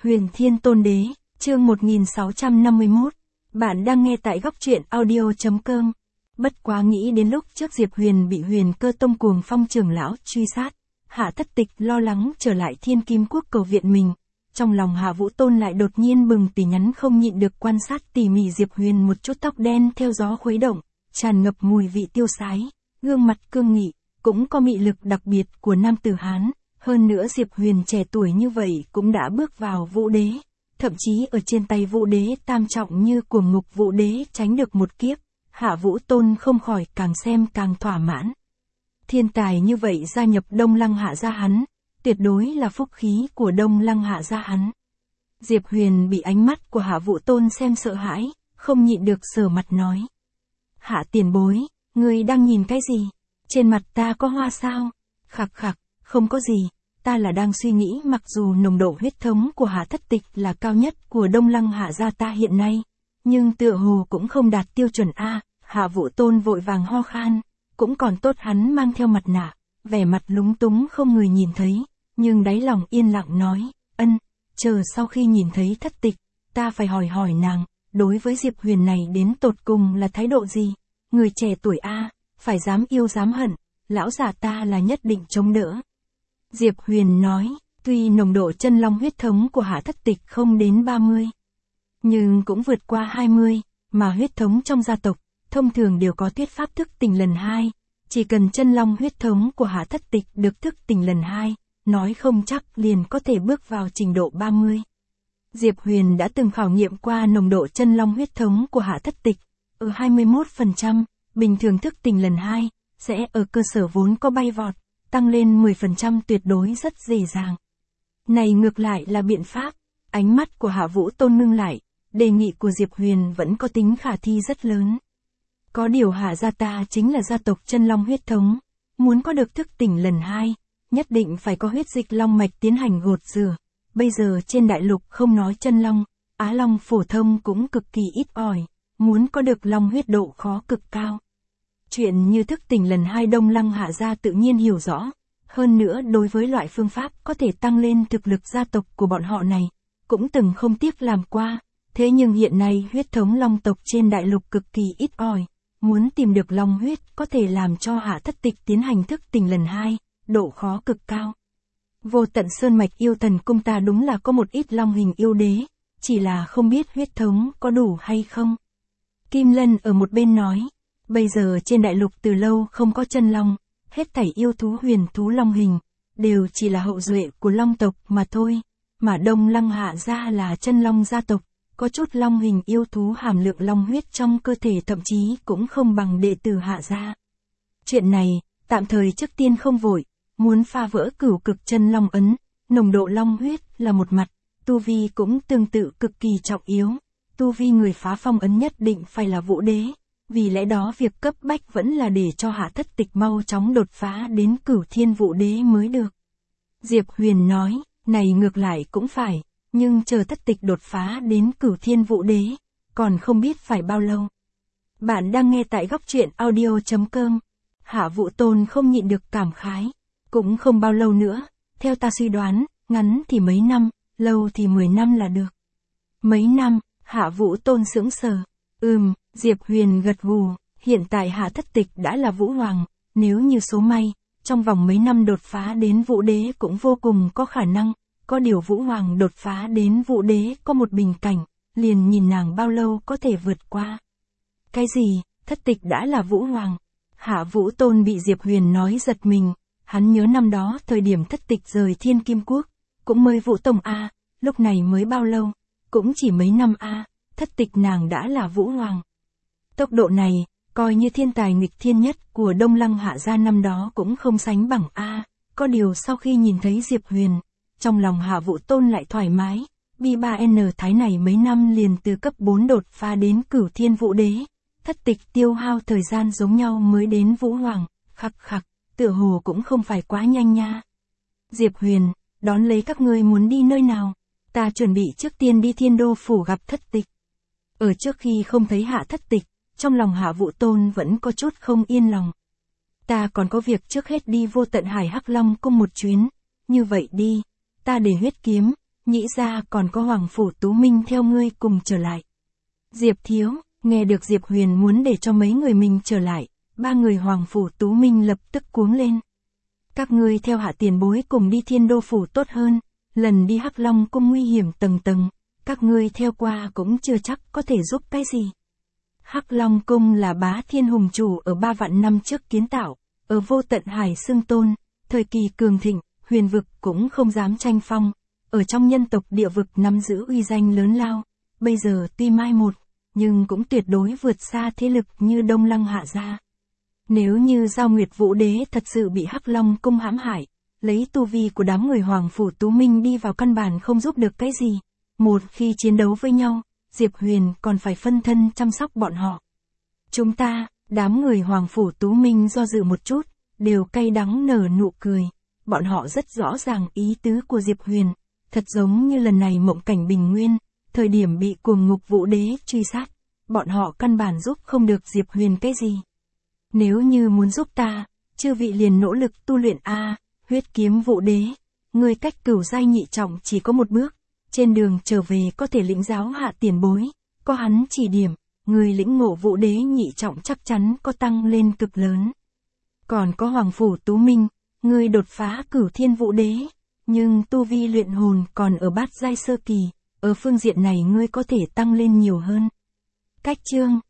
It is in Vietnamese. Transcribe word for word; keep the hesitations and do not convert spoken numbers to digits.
Huyền Thiên Tôn Đế, chương một nghìn sáu trăm năm mươi mốt. Bạn đang nghe tại góc truyện audio chấm com. Bất quá nghĩ đến lúc trước Diệp Huyền bị Huyền Cơ Tông Cuồng Phong trưởng lão truy sát, Hạ Thất Tịch lo lắng trở lại Thiên Kim Quốc cầu viện mình. Trong lòng Hạ Vũ Tôn lại đột nhiên bừng tỉ nhắn không nhịn được quan sát tỉ mỉ Diệp Huyền một chút tóc đen theo gió khuấy động, tràn ngập mùi vị tiêu sái, gương mặt cương nghị, cũng có mị lực đặc biệt của nam tử Hán. Hơn nữa Diệp Huyền trẻ tuổi như vậy cũng đã bước vào Vũ Đế, thậm chí ở trên tay Vũ Đế tam trọng như Cuồng Ngục Vũ Đế tránh được một kiếp, Hạ Vũ Tôn không khỏi càng xem càng thỏa mãn. Thiên tài như vậy gia nhập Đông Lăng Hạ gia hắn, tuyệt đối là phúc khí của Đông Lăng Hạ gia hắn. Diệp Huyền bị ánh mắt của Hạ Vũ Tôn xem sợ hãi, không nhịn được sờ mặt nói: Hạ tiền bối, ngươi đang nhìn cái gì? Trên mặt ta có hoa sao? Khặc khặc, không có gì, ta là đang suy nghĩ mặc dù nồng độ huyết thống của Hạ Thất Tịch là cao nhất của Đông Lăng Hạ gia ta hiện nay, nhưng tựa hồ cũng không đạt tiêu chuẩn A. Hạ Vũ Tôn vội vàng ho khan, cũng còn tốt hắn mang theo mặt nạ, vẻ mặt lúng túng không người nhìn thấy, nhưng đáy lòng yên lặng nói: ân, chờ sau khi nhìn thấy Thất Tịch, ta phải hỏi hỏi nàng, đối với Diệp Huyền này đến tột cùng là thái độ gì? Người trẻ tuổi A, phải dám yêu dám hận, lão già ta là nhất định chống đỡ. Diệp Huyền nói, tuy nồng độ chân long huyết thống của Hạ Thất Tịch không đến ba mươi, nhưng cũng vượt qua hai mươi, mà huyết thống trong gia tộc, thông thường đều có thuyết pháp thức tỉnh lần hai, chỉ cần chân long huyết thống của Hạ Thất Tịch được thức tỉnh lần hai, nói không chắc liền có thể bước vào trình độ ba mươi. Diệp Huyền đã từng khảo nghiệm qua nồng độ chân long huyết thống của Hạ Thất Tịch, ở hai mươi mốt phần trăm, bình thường thức tỉnh lần hai, sẽ ở cơ sở vốn có bay vọt, tăng lên mười phần trăm tuyệt đối rất dễ dàng. Này ngược lại là biện pháp, ánh mắt của Hạ Vũ Tôn ngưng lại, đề nghị của Diệp Huyền vẫn có tính khả thi rất lớn. Có điều Hạ gia ta chính là gia tộc chân long huyết thống, muốn có được thức tỉnh lần hai, nhất định phải có huyết dịch long mạch tiến hành gột rửa. Bây giờ trên đại lục không nói chân long, Á Long phổ thông cũng cực kỳ ít ỏi, muốn có được long huyết độ khó cực cao. Chuyện như thức tỉnh lần hai Đông Lăng Hạ gia tự nhiên hiểu rõ, hơn nữa đối với loại phương pháp có thể tăng lên thực lực gia tộc của bọn họ này, cũng từng không tiếc làm qua, thế nhưng hiện nay huyết thống long tộc trên đại lục cực kỳ ít ỏi, muốn tìm được long huyết có thể làm cho Hạ Thất Tịch tiến hành thức tỉnh lần hai, độ khó cực cao. Vô Tận Sơn Mạch Yêu Thần Cung ta đúng là có một ít long hình yêu đế, chỉ là không biết huyết thống có đủ hay không. Kim Lân ở một bên nói, bây giờ trên đại lục từ lâu không có chân long, hết thảy yêu thú huyền thú long hình, đều chỉ là hậu duệ của long tộc mà thôi, mà Đông Lăng Hạ gia là chân long gia tộc, có chút long hình yêu thú hàm lượng long huyết trong cơ thể thậm chí cũng không bằng đệ tử Hạ gia. Chuyện này, tạm thời trước tiên không vội, muốn phá vỡ cửu cực chân long ấn, nồng độ long huyết là một mặt, tu vi cũng tương tự cực kỳ trọng yếu, tu vi người phá phong ấn nhất định phải là Vũ Đế. Vì lẽ đó việc cấp bách vẫn là để cho Hạ Thất Tịch mau chóng đột phá đến Cửu Thiên Vũ Đế mới được. Diệp Huyền nói, này ngược lại cũng phải, nhưng chờ Thất Tịch đột phá đến Cửu Thiên Vũ Đế, còn không biết phải bao lâu. Bạn đang nghe tại góc truyện audio chấm com. Hạ Vũ Tôn không nhịn được cảm khái, cũng không bao lâu nữa, theo ta suy đoán, ngắn thì mấy năm, lâu thì mười năm là được. Mấy năm, Hạ Vũ Tôn sững sờ, ừm. Diệp Huyền gật gù, hiện tại Hạ Thất Tịch đã là Vũ Hoàng, nếu như số may, trong vòng mấy năm đột phá đến Vũ Đế cũng vô cùng có khả năng, có điều Vũ Hoàng đột phá đến Vũ Đế có một bình cảnh, liền nhìn nàng bao lâu có thể vượt qua. Cái gì, Thất Tịch đã là Vũ Hoàng? Hạ Vũ Tôn bị Diệp Huyền nói giật mình, hắn nhớ năm đó thời điểm Thất Tịch rời Thiên Kim Quốc, cũng mới Vũ Tông A, lúc này mới bao lâu, cũng chỉ mấy năm A, Thất Tịch nàng đã là Vũ Hoàng. Tốc độ này, coi như thiên tài nghịch thiên nhất của Đông Lăng Hạ gia năm đó cũng không sánh bằng A, có điều sau khi nhìn thấy Diệp Huyền, trong lòng Hạ Vũ Tôn lại thoải mái, B ba N thái này mấy năm liền từ cấp bốn đột phá đến Cửu Thiên Vũ Đế, Thất Tịch tiêu hao thời gian giống nhau mới đến Vũ Hoàng, khặc khặc, tựa hồ cũng không phải quá nhanh nha. Diệp Huyền, đón lấy các ngươi muốn đi nơi nào? Ta chuẩn bị trước tiên đi Thiên Đô phủ gặp Thất Tịch. Ở trước khi không thấy Hạ Thất Tịch, trong lòng Hạ Vũ Tôn vẫn có chút không yên lòng. Ta còn có việc trước hết đi Vô Tận Hải Hắc Long cung một chuyến, như vậy đi, ta để huyết kiếm, nhĩ ra còn có Hoàng Phủ Tú Minh theo ngươi cùng trở lại. Diệp Thiếu, nghe được Diệp Huyền muốn để cho mấy người mình trở lại, ba người Hoàng Phủ Tú Minh lập tức cuống lên. Các ngươi theo Hạ tiền bối cùng đi Thiên Đô Phủ tốt hơn, lần đi Hắc Long Cung nguy hiểm tầng tầng, các ngươi theo qua cũng chưa chắc có thể giúp cái gì. Hắc Long Cung là Bá Thiên Hùng Chủ ở ba vạn năm trước kiến tạo, ở vô tận hải xưng tôn, thời kỳ cường thịnh, huyền vực cũng không dám tranh phong, ở trong nhân tộc địa vực nắm giữ uy danh lớn lao, bây giờ tuy mai một, nhưng cũng tuyệt đối vượt xa thế lực như Đông Lăng Hạ gia. Nếu như Giao Nguyệt Vũ Đế thật sự bị Hắc Long Cung hãm hại, lấy tu vi của đám người Hoàng Phủ Tú Minh đi vào căn bản không giúp được cái gì. Một khi chiến đấu với nhau, Diệp Huyền còn phải phân thân chăm sóc bọn họ. Chúng ta, đám người Hoàng Phủ Tú Minh do dự một chút, đều cay đắng nở nụ cười. Bọn họ rất rõ ràng ý tứ của Diệp Huyền, thật giống như lần này Mộng Cảnh Bình Nguyên, thời điểm bị Cuồng Ngục Vũ Đế truy sát, bọn họ căn bản giúp không được Diệp Huyền cái gì. Nếu như muốn giúp ta, chư vị liền nỗ lực tu luyện a, Huyết Kiếm Vũ Đế, người cách cửu giai nhị trọng chỉ có một bước, trên đường trở về có thể lĩnh giáo Hạ tiền bối, có hắn chỉ điểm, người lĩnh ngộ Vũ Đế nhị trọng chắc chắn có tăng lên cực lớn. Còn có Hoàng Phủ Tú Minh, người đột phá Cửu Thiên Vũ Đế, nhưng tu vi luyện hồn còn ở bát giai sơ kỳ, ở phương diện này ngươi có thể tăng lên nhiều hơn. Cách chương